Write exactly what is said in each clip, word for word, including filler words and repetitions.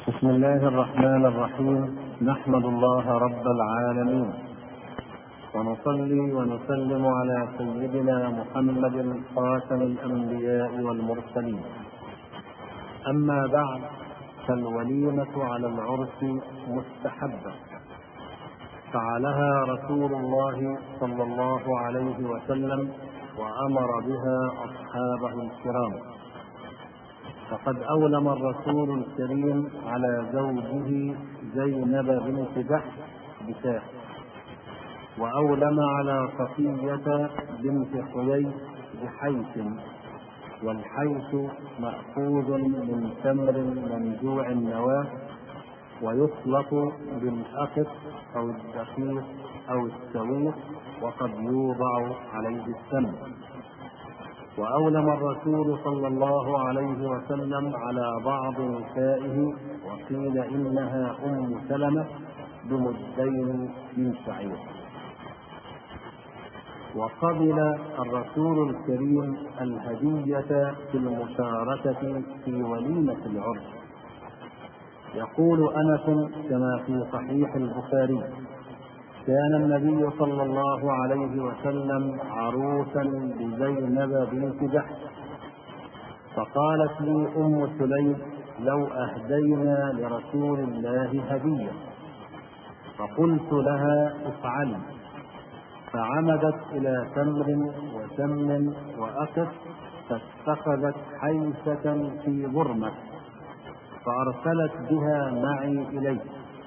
بسم الله الرحمن الرحيم. نحمد الله رب العالمين، ونصلي ونسلم على سيدنا محمد خاتم الأنبياء والمرسلين. أما بعد، فالوليمة على العرس مستحبة، فعلها رسول الله صلى الله عليه وسلم وأمر بها أصحابه الكرام. فقد أولم الرسول الكريم على زوجه زينب بنت جحش بشاه، وأولم على صفية بنت حيي بحيث، والحيث مأخوذ من تمر منزوع النواة، ويخلط بالأقط أو الدقيق أو السويق، وقد يوضع عليه السمن. وأولم الرسول صلى الله عليه وسلم على بعض نسائه، وقيل إنها أم سلمة، بمدين من شعير. وقبل الرسول الكريم الهدية في المشاركة في وليمة العرس. يقول أنس كما في صحيح البخاري: كان النبي صلى الله عليه وسلم عروسا لزينب بنت جحش، فقالت لي أم سليم: لو أهدينا لرسول الله هدية. فقلت لها: افعلي. فعمدت إلى تمر وسمن وأقط، فاتخذت حيثة في برمة، فأرسلت بها معي إليه،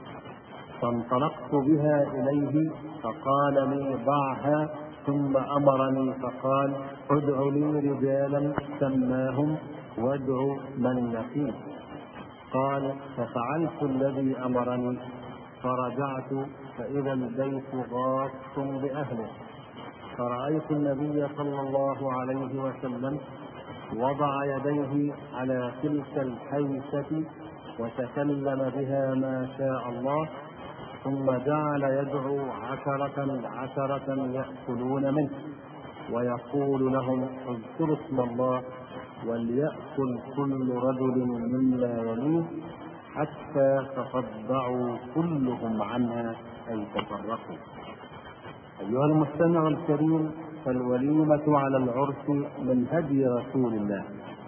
فانطلقت بها إليه، فقال لي: ضعها. ثم أمرني فقال: ادع لي رجالا سماهم وادع من لقيت. قال: ففعلت الذي أمرني، فرجعت فإذا البيت غاص بأهله، فرأيت النبي صلى الله عليه وسلم وضع يديه على تلك الحيثة وتكلم بها ما شاء الله، ثم جعل يدعو عشرة عشرة يأكلون منه، ويقول لهم: اذكروا اسم الله، وليأكل كل رجل مما يليه، حتى تصدعوا كلهم عنها، أي تفرقوا. أيها المستمع الكريم، فالوليمة على العرس من هدي رسول الله،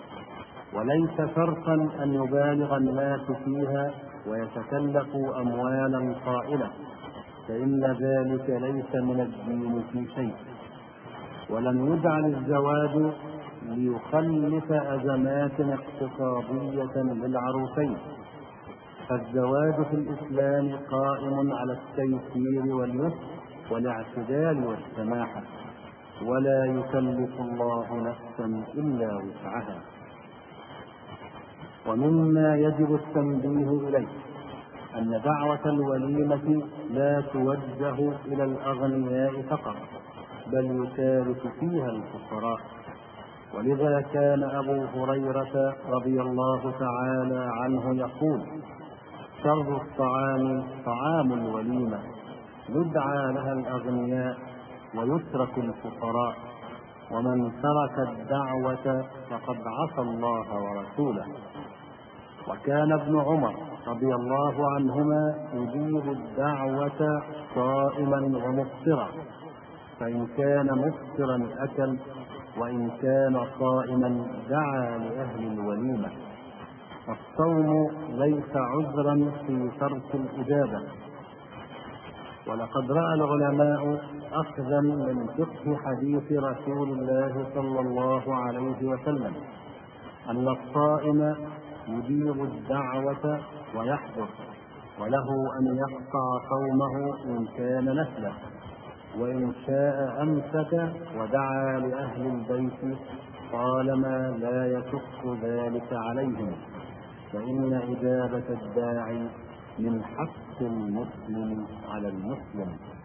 وليس شرطا أن يبالغ الناس فيها ويتكلفوا أموالا طائلة، فإن ذلك ليس من الدين في شيء. ولم يجعل الزواج ليخلف أزمات اقتصادية للعروسين، فالزواج في الإسلام قائم على التيسير واليسر والاعتدال والسماحة، ولا يكلف الله نفسا إلا وسعها. ومما يجب التنبيه إليه أن دعوة الوليمة لا توجه إلى الأغنياء فقط، بل يشارك فيها الفقراء. ولذا كان أبو هريرة رضي الله تعالى عنه يقول: شر الطعام طعام الوليمة، يدعى لها الأغنياء ويترك الفقراء، ومن ترك الدعوة فقد عصى الله ورسوله. وكان ابن عمر رضي الله عنهما يجيب الدعوة صائما ومفطرا، فإن كان مفطرا أكل، وإن كان صائما دعا لأهل الوليمة. الصوم ليس عذرا في ترك الإجابة. ولقد رأى العلماء أخذا من فقه حديث رسول الله صلى الله عليه وسلم أن الصائم يجيب الدعوة ويحضر، وله أن يقطع صومه إن كان نفلا، وإن شاء أمسك ودعا لأهل البيت طالما لا يشق ذلك عليهم، فإن إجابة الداعي من حق المسلم على المسلم.